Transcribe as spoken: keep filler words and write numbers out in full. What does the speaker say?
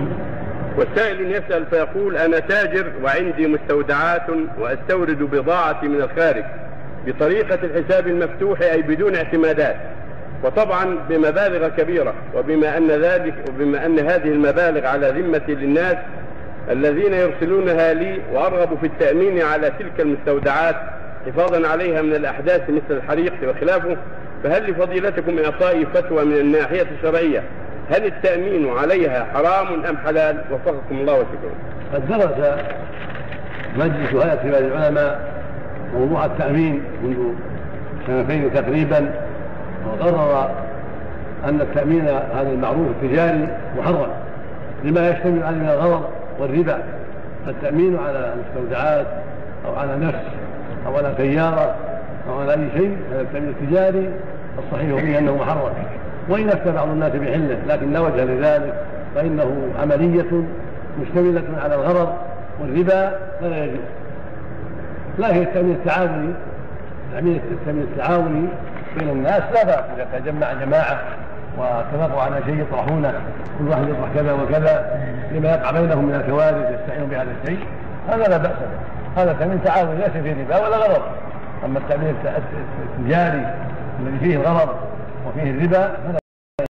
والسائل يسأل فيقول: أنا تاجر وعندي مستودعات وأستورد بضاعتي من الخارج بطريقة الحساب المفتوح أي بدون اعتمادات، وطبعا بمبالغ كبيرة، وبما أن ذلك وبما أن هذه المبالغ على ذمة للناس الذين يرسلونها لي، وأرغب في التأمين على تلك المستودعات حفاظا عليها من الأحداث مثل الحريق وخلافه، فهل لفضيلتكم إعطائي فتوى من الناحية الشرعية؟ هل التأمين عليها حرام أم حلال؟ وفقكم الله وشكرا. قد درس مجلس هيئة كبار العلماء موضوع التأمين منذ سنتين تقريبا، وقرر أن التأمين هذا المعروف التجاري محرم لما يشتمل عليه من الغرر والربا. التأمين على المستودعات أو على نفس أو على سيارة أو على أي شيء، هذا التأمين التجاري الصحيح فيه أنه محرم، وإن أفتى بعض الناس بحله لكن لا وجه لذلك، فإنه عملية مشتملة على الغرر والربا فلا يجوز. لا هي التأمين التعاوني، التأمين التعاوني بين الناس لا بأس إذا تجمع جماعة واتفقوا على شيء يطرحونه، كل واحد يطرح كذا وكذا لما يقع بينهم من الكوارث يستعينوا بهذا الشيء، هذا لا بأس به، هذا تأمين تعاوني ليس فيه ربا ولا غرر. أما التأمين التجاري الذي فيه الغرر وفيه الربا